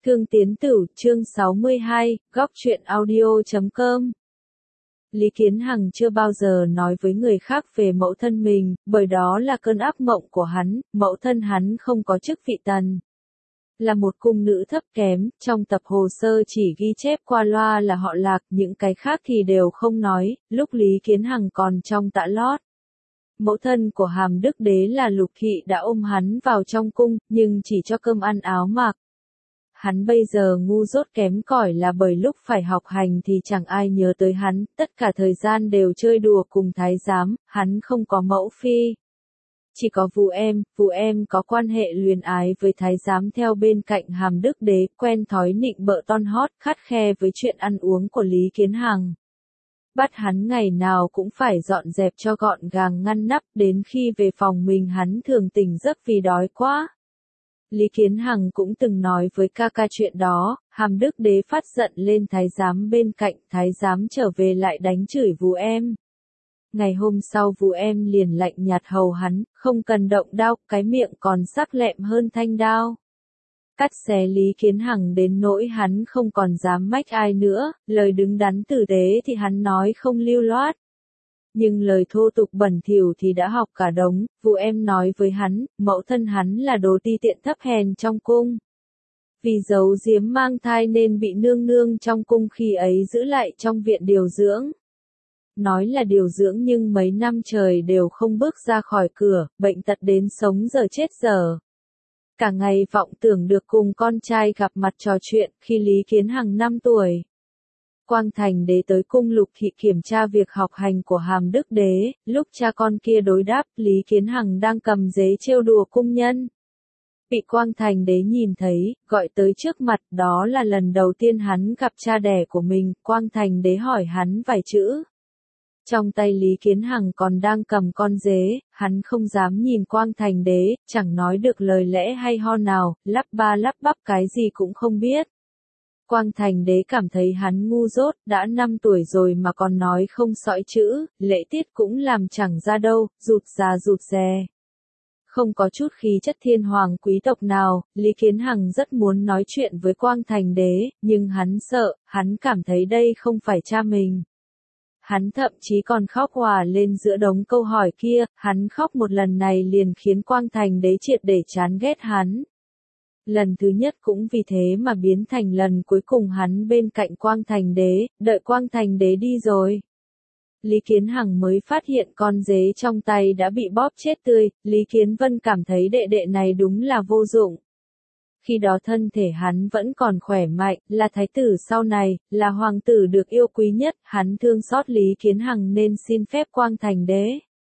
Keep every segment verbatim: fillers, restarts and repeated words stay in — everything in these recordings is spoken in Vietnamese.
Thương Tiến Tử, chương sáu mươi hai, góc truyện audio chấm com. Lý Kiến Hằng chưa bao giờ nói với người khác về mẫu thân mình, bởi đó là cơn ác mộng của hắn, mẫu thân hắn không có chức vị tần. Là một cung nữ thấp kém, trong tập hồ sơ chỉ ghi chép qua loa là họ Lạc, những cái khác thì đều không nói, lúc Lý Kiến Hằng còn trong tã lót. Mẫu thân của Hàm Đức Đế là Lục Thị đã ôm hắn vào trong cung, nhưng chỉ cho cơm ăn áo mặc. Hắn bây giờ ngu dốt kém cỏi là bởi lúc phải học hành thì chẳng ai nhớ tới hắn, tất cả thời gian đều chơi đùa cùng thái giám, hắn không có mẫu phi. Chỉ có Vu Em, Vu Em có quan hệ luyến ái với thái giám theo bên cạnh Hàm Đức Đế, quen thói nịnh bợ ton hót, khắt khe với chuyện ăn uống của Lý Kiến Hằng. Bắt hắn ngày nào cũng phải dọn dẹp cho gọn gàng ngăn nắp, đến khi về phòng mình hắn thường tỉnh giấc vì đói quá. Lý Kiến Hằng cũng từng nói với ca ca chuyện đó, Hàm Đức Đế phát giận lên thái giám bên cạnh, thái giám trở về lại đánh chửi Vu Em. Ngày hôm sau Vu Em liền lạnh nhạt hầu hắn, không cần động đao, cái miệng còn sắc lẹm hơn thanh đao. Cắt xé Lý Kiến Hằng đến nỗi hắn không còn dám mách ai nữa, lời đứng đắn tử tế thì hắn nói không lưu loát. Nhưng lời thô tục bẩn thỉu thì đã học cả đống, Vu Em nói với hắn, mẫu thân hắn là đồ ti tiện thấp hèn trong cung. Vì giấu giếm mang thai nên bị nương nương trong cung khi ấy giữ lại trong viện điều dưỡng. Nói là điều dưỡng nhưng mấy năm trời đều không bước ra khỏi cửa, bệnh tật đến sống giờ chết giờ. Cả ngày vọng tưởng được cùng con trai gặp mặt trò chuyện khi Lý Kiến Hằng năm tuổi. Quang Thành Đế tới cung Lục Thị kiểm tra việc học hành của Hàm Đức Đế, lúc cha con kia đối đáp, Lý Kiến Hằng đang cầm dế trêu đùa cung nhân. Bị Quang Thành Đế nhìn thấy, gọi tới trước mặt, đó là lần đầu tiên hắn gặp cha đẻ của mình, Quang Thành Đế hỏi hắn vài chữ. Trong tay Lý Kiến Hằng còn đang cầm con dế, hắn không dám nhìn Quang Thành Đế, chẳng nói được lời lẽ hay ho nào, lắp ba lắp bắp cái gì cũng không biết. Quang Thành Đế cảm thấy hắn ngu dốt, đã năm tuổi rồi mà còn nói không sõi chữ, lễ tiết cũng làm chẳng ra đâu, rụt rà rụt rè. Không có chút khí chất thiên hoàng quý tộc nào, Lý Kiến Hằng rất muốn nói chuyện với Quang Thành Đế, nhưng hắn sợ, hắn cảm thấy đây không phải cha mình. Hắn thậm chí còn khóc òa lên giữa đống câu hỏi kia, hắn khóc một lần này liền khiến Quang Thành Đế triệt để chán ghét hắn. Lần thứ nhất cũng vì thế mà biến thành lần cuối cùng hắn bên cạnh Quang Thành Đế, đợi Quang Thành Đế đi rồi. Lý Kiến Hằng mới phát hiện con dế trong tay đã bị bóp chết tươi, Lý Kiến Vân cảm thấy đệ đệ này đúng là vô dụng. Khi đó thân thể hắn vẫn còn khỏe mạnh, là thái tử sau này, là hoàng tử được yêu quý nhất, hắn thương xót Lý Kiến Hằng nên xin phép Quang Thành Đế.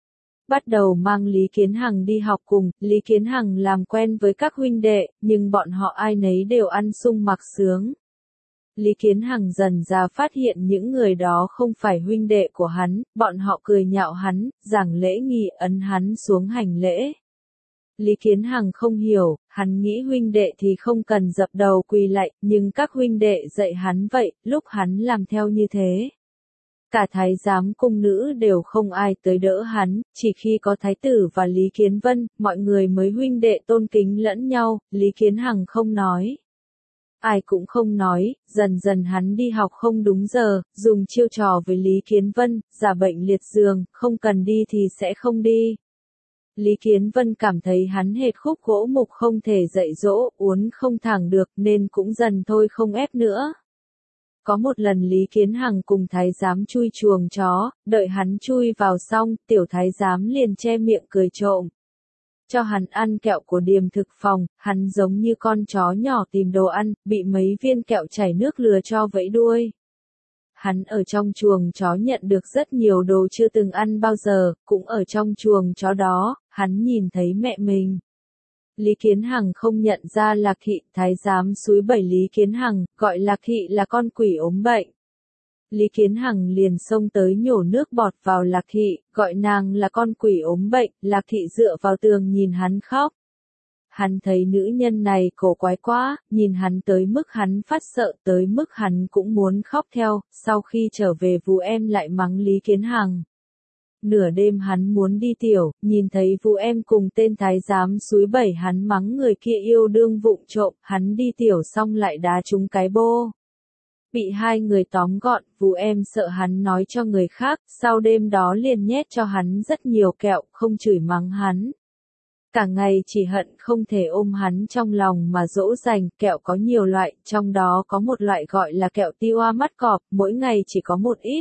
Bắt đầu mang Lý Kiến Hằng đi học cùng, Lý Kiến Hằng làm quen với các huynh đệ, nhưng bọn họ ai nấy đều ăn sung mặc sướng. Lý Kiến Hằng dần ra phát hiện những người đó không phải huynh đệ của hắn, bọn họ cười nhạo hắn, giảng lễ nghi ấn hắn xuống hành lễ. Lý Kiến Hằng không hiểu, hắn nghĩ huynh đệ thì không cần dập đầu quỳ lạy, nhưng các huynh đệ dạy hắn vậy, lúc hắn làm theo như thế. Cả thái giám cung nữ đều không ai tới đỡ hắn, chỉ khi có thái tử và Lý Kiến Vân, mọi người mới huynh đệ tôn kính lẫn nhau, Lý Kiến Hằng không nói. Ai cũng không nói, dần dần hắn đi học không đúng giờ, dùng chiêu trò với Lý Kiến Vân, giả bệnh liệt giường, không cần đi thì sẽ không đi. Lý Kiến Vân cảm thấy hắn hệt khúc gỗ mục không thể dạy dỗ, uốn không thẳng được nên cũng dần thôi không ép nữa. Có một lần Lý Kiến Hằng cùng thái giám chui chuồng chó, đợi hắn chui vào xong, tiểu thái giám liền che miệng cười trộm. Cho hắn ăn kẹo của Điềm thực phòng, hắn giống như con chó nhỏ tìm đồ ăn, bị mấy viên kẹo chảy nước lừa cho vẫy đuôi. Hắn ở trong chuồng chó nhận được rất nhiều đồ chưa từng ăn bao giờ, cũng ở trong chuồng chó đó, hắn nhìn thấy mẹ mình. Lý Kiến Hằng không nhận ra Lạc Thị, thái giám xúi bẩy Lý Kiến Hằng, gọi Lạc Thị là con quỷ ốm bệnh. Lý Kiến Hằng liền xông tới nhổ nước bọt vào Lạc Thị, gọi nàng là con quỷ ốm bệnh, Lạc Thị dựa vào tường nhìn hắn khóc. Hắn thấy nữ nhân này cổ quái quá, nhìn hắn tới mức hắn phát sợ, tới mức hắn cũng muốn khóc theo, sau khi trở về Vu Em lại mắng Lý Kiến Hằng. Nửa đêm hắn muốn đi tiểu, nhìn thấy Vũ Em cùng tên thái giám súi bẩy hắn mắng người kia yêu đương vụng trộm, hắn đi tiểu xong lại đá trúng cái bô. Bị hai người tóm gọn, Vũ Em sợ hắn nói cho người khác, sau đêm đó liền nhét cho hắn rất nhiều kẹo, không chửi mắng hắn. Cả ngày chỉ hận không thể ôm hắn trong lòng mà dỗ dành, kẹo có nhiều loại, trong đó có một loại gọi là kẹo Tiwa mắt cọp, mỗi ngày chỉ có một ít.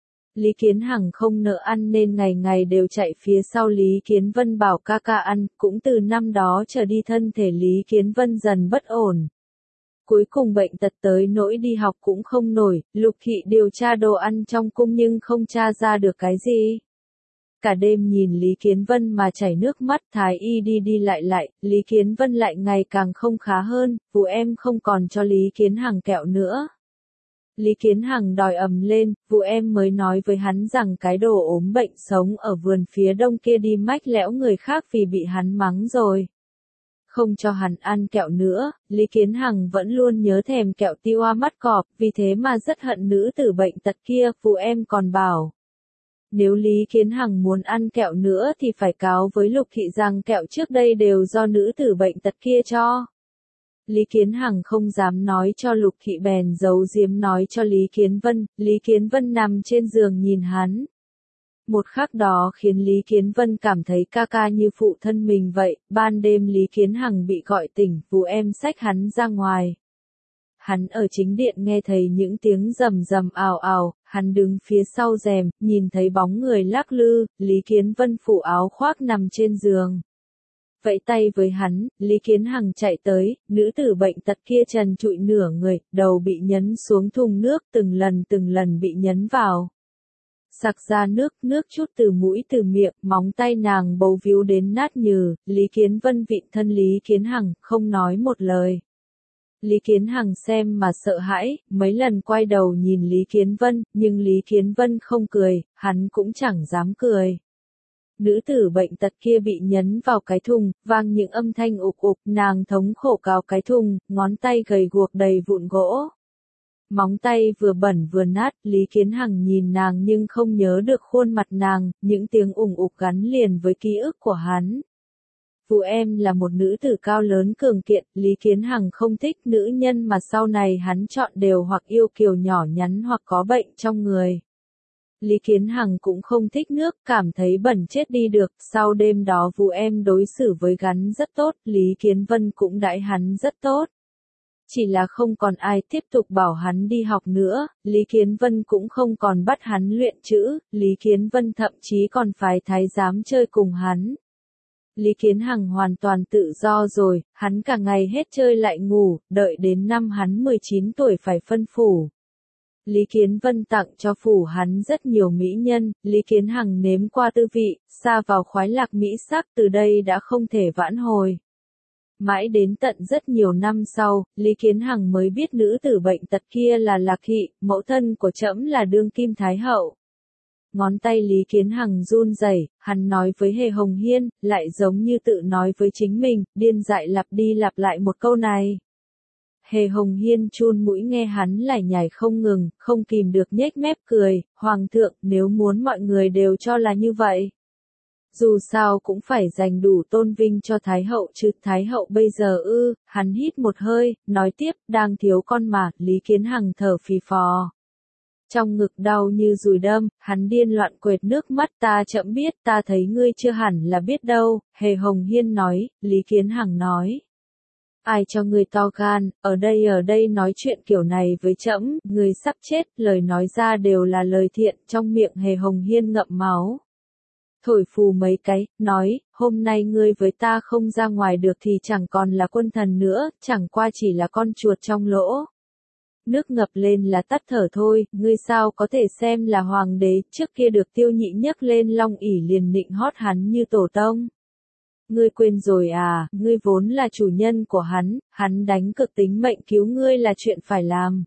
Lý Kiến Hằng không nỡ ăn nên ngày ngày đều chạy phía sau Lý Kiến Vân bảo ca ca ăn, cũng từ năm đó trở đi thân thể Lý Kiến Vân dần bất ổn. Cuối cùng bệnh tật tới nỗi đi học cũng không nổi, Lục Thị điều tra đồ ăn trong cung nhưng không tra ra được cái gì. Cả đêm nhìn Lý Kiến Vân mà chảy nước mắt, thái y đi đi lại lại, Lý Kiến Vân lại ngày càng không khá hơn, Vũ Em không còn cho Lý Kiến Hằng kẹo nữa. Lý Kiến Hằng đòi ầm lên, Vũ Em mới nói với hắn rằng cái đồ ốm bệnh sống ở vườn phía đông kia đi mách lẽo người khác vì bị hắn mắng rồi. Không cho hắn ăn kẹo nữa, Lý Kiến Hằng vẫn luôn nhớ thèm kẹo Tiwa mắt cọp, vì thế mà rất hận nữ tử bệnh tật kia, Vũ Em còn bảo. Nếu Lý Kiến Hằng muốn ăn kẹo nữa thì phải cáo với Lục Thị rằng kẹo trước đây đều do nữ tử bệnh tật kia cho. Lý Kiến Hằng không dám nói cho Lục Thị bèn giấu giếm nói cho Lý Kiến Vân, Lý Kiến Vân nằm trên giường nhìn hắn. Một khắc đó khiến Lý Kiến Vân cảm thấy ca ca như phụ thân mình vậy, ban đêm Lý Kiến Hằng bị gọi tỉnh, Vũ Em xách hắn ra ngoài. Hắn ở chính điện nghe thấy những tiếng rầm rầm ào ào, hắn đứng phía sau rèm, nhìn thấy bóng người lắc lư, Lý Kiến Vân phủ áo khoác nằm trên giường. Vẫy tay với hắn, Lý Kiến Hằng chạy tới, nữ tử bệnh tật kia trần trụi nửa người, đầu bị nhấn xuống thùng nước, từng lần từng lần bị nhấn vào. Sặc ra nước, nước chút từ mũi từ miệng, móng tay nàng bấu víu đến nát nhừ, Lý Kiến Vân vịn thân Lý Kiến Hằng, không nói một lời. Lý Kiến Hằng xem mà sợ hãi, mấy lần quay đầu nhìn Lý Kiến Vân, nhưng Lý Kiến Vân không cười, hắn cũng chẳng dám cười. Nữ tử bệnh tật kia bị nhấn vào cái thùng, vang những âm thanh ục ục, nàng thống khổ cào cái thùng, ngón tay gầy guộc đầy vụn gỗ. Móng tay vừa bẩn vừa nát, Lý Kiến Hằng nhìn nàng nhưng không nhớ được khuôn mặt nàng, những tiếng ủng ục gắn liền với ký ức của hắn. Vũ Em là một nữ tử cao lớn cường kiện, Lý Kiến Hằng không thích nữ nhân mà sau này hắn chọn đều hoặc yêu kiều nhỏ nhắn hoặc có bệnh trong người. Lý Kiến Hằng cũng không thích nước, cảm thấy bẩn chết đi được, sau đêm đó Vũ Em đối xử với hắn rất tốt, Lý Kiến Vân cũng đãi hắn rất tốt. Chỉ là không còn ai tiếp tục bảo hắn đi học nữa, Lý Kiến Vân cũng không còn bắt hắn luyện chữ, Lý Kiến Vân thậm chí còn phái thái giám chơi cùng hắn. Lý Kiến Hằng hoàn toàn tự do rồi, hắn cả ngày hết chơi lại ngủ, đợi đến năm hắn mười chín tuổi phải phân phủ. Lý Kiến Vân tặng cho phủ hắn rất nhiều mỹ nhân, Lý Kiến Hằng nếm qua tư vị, sa vào khoái lạc mỹ sắc từ đây đã không thể vãn hồi. Mãi đến tận rất nhiều năm sau, Lý Kiến Hằng mới biết nữ tử bệnh tật kia là Lạc Thị, mẫu thân của trẫm là đương kim thái hậu. Ngón tay Lý Kiến Hằng run rẩy, hắn nói với Hề Hồng Hiên, lại giống như tự nói với chính mình, điên dại lặp đi lặp lại một câu này. Hề Hồng Hiên chun mũi nghe hắn lải nhải không ngừng, không kìm được nhếch mép cười, Hoàng thượng, nếu muốn mọi người đều cho là như vậy. Dù sao cũng phải dành đủ tôn vinh cho Thái hậu chứ, Thái hậu bây giờ ư, hắn hít một hơi, nói tiếp, đang thiếu con mà, Lý Kiến Hằng thở phì phò. Trong ngực đau như dùi đâm, hắn điên loạn quệt nước mắt, ta chậm biết, ta thấy ngươi chưa hẳn là biết đâu, Hề Hồng Hiên nói, Lý Kiến Hằng nói. Ai cho ngươi to gan, ở đây ở đây nói chuyện kiểu này với trẫm, ngươi sắp chết, lời nói ra đều là lời thiện, trong miệng Hề Hồng Hiên ngậm máu. Thổi phù mấy cái, nói, hôm nay ngươi với ta không ra ngoài được thì chẳng còn là quân thần nữa, chẳng qua chỉ là con chuột trong lỗ. Nước ngập lên là tắt thở thôi, ngươi sao có thể xem là hoàng đế, trước kia được Tiêu Nhị nhấc lên long ỷ liền nịnh hót hắn như tổ tông. Ngươi quên rồi à, ngươi vốn là chủ nhân của hắn, hắn đánh cực tính mệnh cứu ngươi là chuyện phải làm.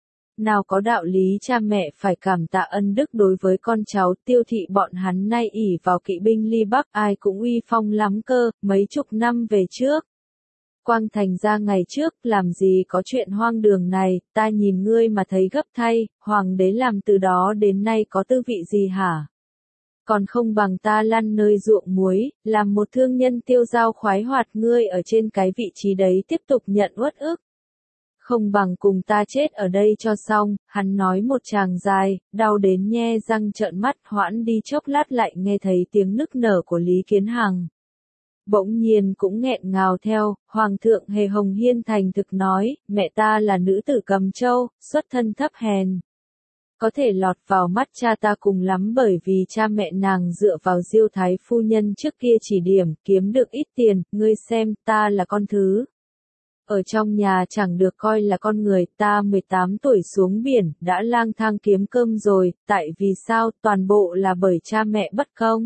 Nào có đạo lý cha mẹ phải cảm tạ ân đức đối với con cháu, Tiêu Thị bọn hắn nay ỷ vào kỵ binh ly Bắc ai cũng uy phong lắm cơ, mấy chục năm về trước. Quang Thành ra ngày trước, làm gì có chuyện hoang đường này, ta nhìn ngươi mà thấy gấp thay, hoàng đế làm từ đó đến nay có tư vị gì hả? Còn không bằng ta lăn nơi ruộng muối, làm một thương nhân tiêu dao khoái hoạt, ngươi ở trên cái vị trí đấy tiếp tục nhận uất ức. Không bằng cùng ta chết ở đây cho xong, hắn nói một tràng dài, đau đến nhe răng trợn mắt, hoãn đi chốc lát lại nghe thấy tiếng nức nở của Lý Kiến Hằng. Bỗng nhiên cũng nghẹn ngào theo, Hoàng thượng Hề Hồng Hiên thành thực nói, mẹ ta là nữ tử Cầm Châu, xuất thân thấp hèn. Có thể lọt vào mắt cha ta cùng lắm bởi vì cha mẹ nàng dựa vào Diêu Thái phu nhân trước kia chỉ điểm, kiếm được ít tiền, ngươi xem, ta là con thứ. Ở trong nhà chẳng được coi là con người, ta mười tám tuổi xuống biển, đã lang thang kiếm cơm rồi, tại vì sao, toàn bộ là bởi cha mẹ bất công.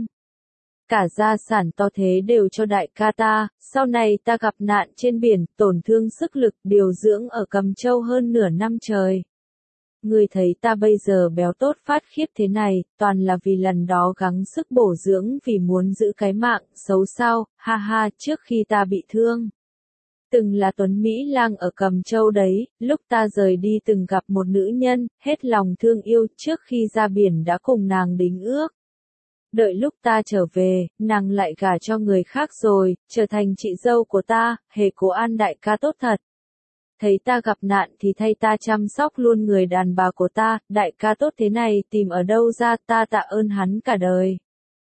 Cả gia sản to thế đều cho đại ca ta, sau này ta gặp nạn trên biển, tổn thương sức lực, điều dưỡng ở Cầm Châu hơn nửa năm trời. Ngươi thấy ta bây giờ béo tốt phát khiếp thế này, toàn là vì lần đó gắng sức bổ dưỡng vì muốn giữ cái mạng, xấu sao, ha ha, trước khi ta bị thương. Từng là tuấn Mỹ lang ở Cầm Châu đấy, lúc ta rời đi từng gặp một nữ nhân, hết lòng thương yêu, trước khi ra biển đã cùng nàng đính ước. Đợi lúc ta trở về, nàng lại gả cho người khác rồi, trở thành chị dâu của ta, Hề Cố An đại ca tốt thật. Thấy ta gặp nạn thì thay ta chăm sóc luôn người đàn bà của ta, đại ca tốt thế này tìm ở đâu ra, ta tạ ơn hắn cả đời.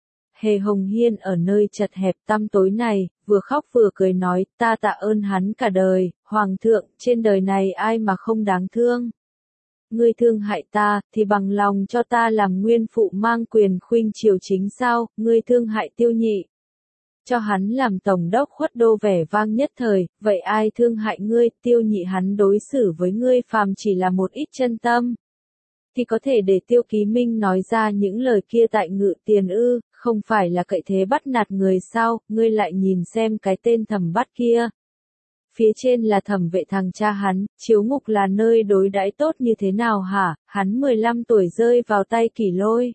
Hề Hồng Hiên ở nơi chật hẹp tăm tối này, vừa khóc vừa cười nói, ta tạ ơn hắn cả đời, Hoàng thượng, trên đời này ai mà không đáng thương. Ngươi thương hại ta, thì bằng lòng cho ta làm nguyên phụ mang quyền khuynh triều chính sao, ngươi thương hại Tiêu Nhị. Cho hắn làm tổng đốc khuất đô vẻ vang nhất thời, vậy ai thương hại ngươi, Tiêu Nhị hắn đối xử với ngươi phàm chỉ là một ít chân tâm. Thì có thể để Tiêu Ký Minh nói ra những lời kia tại Ngự Tiền ư, không phải là cậy thế bắt nạt người sao, ngươi lại nhìn xem cái tên Thẩm Bắt kia. Phía trên là thẩm vệ thằng cha hắn, chiếu ngục là nơi đối đãi tốt như thế nào hả, hắn mười lăm tuổi rơi vào tay Kỷ Lôi.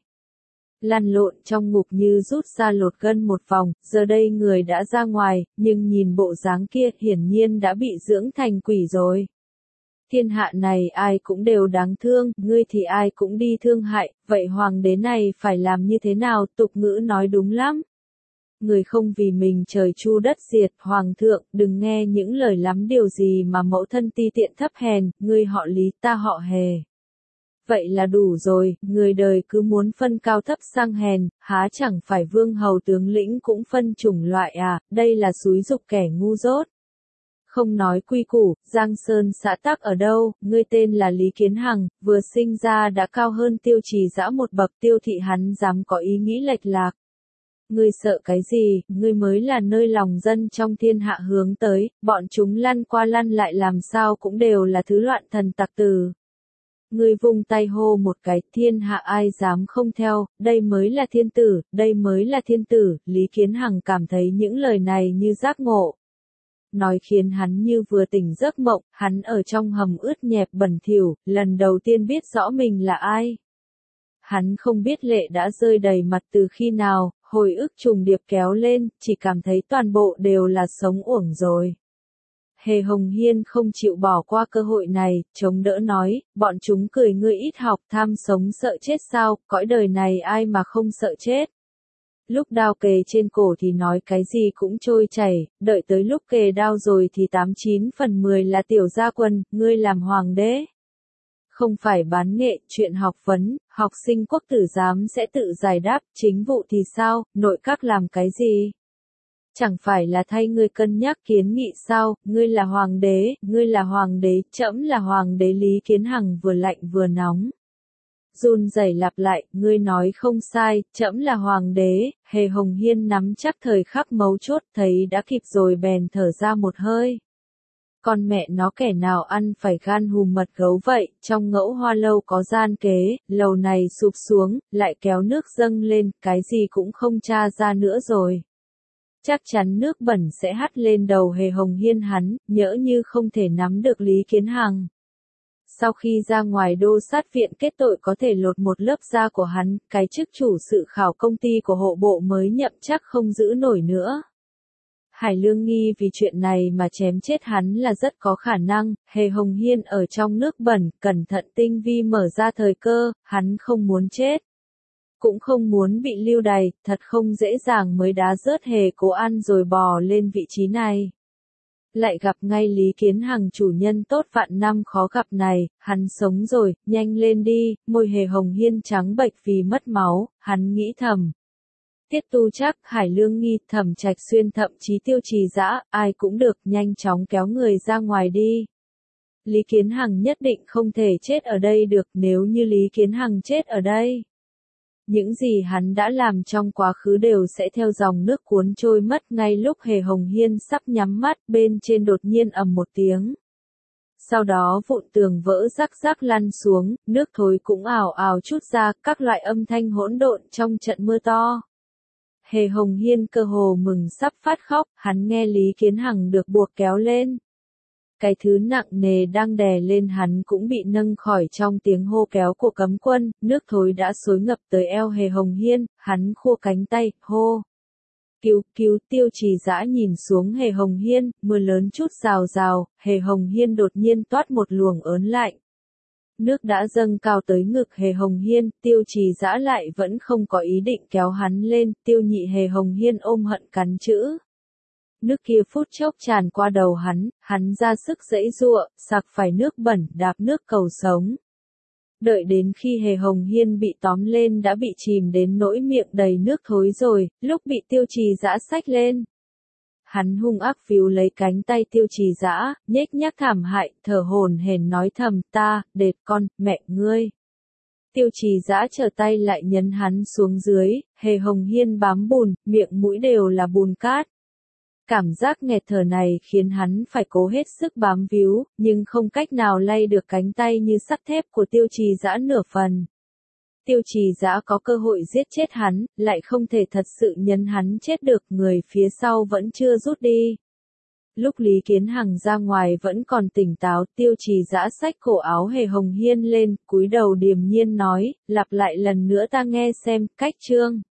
Lăn lộn trong ngục như rút ra lột gân một vòng, giờ đây người đã ra ngoài, nhưng nhìn bộ dáng kia hiển nhiên đã bị dưỡng thành quỷ rồi. Thiên hạ này ai cũng đều đáng thương, ngươi thì ai cũng đi thương hại, vậy hoàng đế này phải làm như thế nào, tục ngữ nói đúng lắm. Người không vì mình trời chu đất diệt, Hoàng thượng, đừng nghe những lời lắm điều gì mà mẫu thân ti tiện thấp hèn, ngươi họ Lý ta họ Hề. Vậy là đủ rồi, người đời cứ muốn phân cao thấp sang hèn, há chẳng phải vương hầu tướng lĩnh cũng phân chủng loại à, đây là xúi dục kẻ ngu dốt. Không nói quy củ, Giang Sơn xã tắc ở đâu, ngươi tên là Lý Kiến Hằng, vừa sinh ra đã cao hơn Tiêu Trì Dã một bậc, Tiêu thị hắn dám có ý nghĩ lệch lạc. Ngươi sợ cái gì, ngươi mới là nơi lòng dân trong thiên hạ hướng tới, bọn chúng lăn qua lăn lại làm sao cũng đều là thứ loạn thần tặc tử. Ngươi vung tay hô một cái, thiên hạ ai dám không theo, đây mới là thiên tử, đây mới là thiên tử, Lý Kiến Hằng cảm thấy những lời này như giác ngộ. Nói khiến hắn như vừa tỉnh giấc mộng, hắn ở trong hầm ướt nhẹp bẩn thỉu, lần đầu tiên biết rõ mình là ai. Hắn không biết lệ đã rơi đầy mặt từ khi nào, hồi ức trùng điệp kéo lên, chỉ cảm thấy toàn bộ đều là sống uổng rồi. Hề Hồng Hiên không chịu bỏ qua cơ hội này, chống đỡ nói, bọn chúng cười ngươi ít học tham sống sợ chết sao, cõi đời này ai mà không sợ chết. Lúc đao kề trên cổ thì nói cái gì cũng trôi chảy, đợi tới lúc kề đao rồi thì tám chín phần mười là tiểu gia quân, ngươi làm hoàng đế. Không phải bán nghệ, chuyện học vấn, học sinh quốc tử giám sẽ tự giải đáp, chính vụ thì sao, nội các làm cái gì? Chẳng phải là thay ngươi cân nhắc kiến nghị sao, ngươi là hoàng đế, ngươi là hoàng đế, trẫm là hoàng đế. Lý Kiến Hằng vừa lạnh vừa nóng. Run rẩy lặp lại, ngươi nói không sai, trẫm là hoàng đế. Hề Hồng Hiên nắm chắc thời khắc mấu chốt, thấy đã kịp rồi bèn thở ra một hơi. Con mẹ nó kẻ nào ăn phải gan hùm mật gấu vậy, trong Ngẫu Hoa lâu có gian kế, lầu này sụp xuống, lại kéo nước dâng lên, cái gì cũng không tra ra nữa rồi. Chắc chắn nước bẩn sẽ hắt lên đầu Hề Hồng Hiên hắn, nhỡ như không thể nắm được Lý Kiến Hằng. Sau khi ra ngoài đô sát viện kết tội có thể lột một lớp da của hắn, cái chức chủ sự khảo công ty của hộ bộ mới nhậm chắc không giữ nổi nữa. Hải Lương nghi vì chuyện này mà chém chết hắn là rất có khả năng, Hề Hồng Hiên ở trong nước bẩn, cẩn thận tinh vi mở ra thời cơ, hắn không muốn chết. cũng không muốn bị lưu đày, thật không dễ dàng mới đá rớt Hề Cố An rồi bò lên vị trí này. Lại gặp ngay Lý Kiến Hằng chủ nhân tốt vạn năm khó gặp này, hắn sống rồi, nhanh lên đi, môi Hề Hồng Hiên trắng bệch vì mất máu, hắn nghĩ thầm. Tiết Tu Trác, Hải Lương Nghi, Thẩm Trạch Xuyên thậm chí Tiêu Trì Dã, ai cũng được, nhanh chóng kéo người ra ngoài đi. Lý Kiến Hằng nhất định không thể chết ở đây được, nếu như Lý Kiến Hằng chết ở đây. Những gì hắn đã làm trong quá khứ đều sẽ theo dòng nước cuốn trôi mất. Ngay lúc Hề Hồng Hiên sắp nhắm mắt, bên trên đột nhiên ầm một tiếng. Sau đó vụn tường vỡ rắc rắc lăn xuống, nước thối cũng ào ào trút ra, các loại âm thanh hỗn độn trong trận mưa to. Hề Hồng Hiên cơ hồ mừng sắp phát khóc, hắn nghe Lý Kiến Hằng được buộc kéo lên. Cái thứ nặng nề đang đè lên hắn cũng bị nâng khỏi trong tiếng hô kéo của cấm quân, nước thối đã xối ngập tới eo Hề Hồng Hiên, hắn khua cánh tay, hô. Cứu, cứu, Tiêu Trì Dã nhìn xuống Hề Hồng Hiên, mưa lớn chút rào rào, Hề Hồng Hiên đột nhiên toát một luồng ớn lạnh. Nước đã dâng cao tới ngực Hề Hồng Hiên, Tiêu Trì Dã lại vẫn không có ý định kéo hắn lên, Tiêu Nhị Hề Hồng Hiên ôm hận cắn chữ. Nước kia phút chốc tràn qua đầu hắn, hắn ra sức giãy giụa, sặc phải nước bẩn, đạp nước cầu sống. Đợi đến khi Hề Hồng Hiên bị tóm lên đã bị chìm đến nỗi miệng đầy nước thối rồi, lúc bị Tiêu Trì Dã xách lên. Hắn hung ác víu lấy cánh tay Tiêu Trì Dã, nhếch nhác thảm hại, thở hổn hển nói thầm, ta, đệt con, mẹ ngươi. Tiêu Trì Dã trở tay lại nhấn hắn xuống dưới, Hề Hồng Hiên bám bùn, miệng mũi đều là bùn cát. Cảm giác nghẹt thở này khiến hắn phải cố hết sức bám víu, nhưng không cách nào lay được cánh tay như sắt thép của Tiêu Trì Dã nửa phần. Tiêu Trì Dã có cơ hội giết chết hắn, lại không thể thật sự nhấn hắn chết được, người phía sau vẫn chưa rút đi. Lúc Lý Kiến Hằng ra ngoài vẫn còn tỉnh táo, Tiêu Trì Dã xách cổ áo Hề Hồng Hiên lên, cúi đầu điềm nhiên nói, lặp lại lần nữa ta nghe xem, cách chương.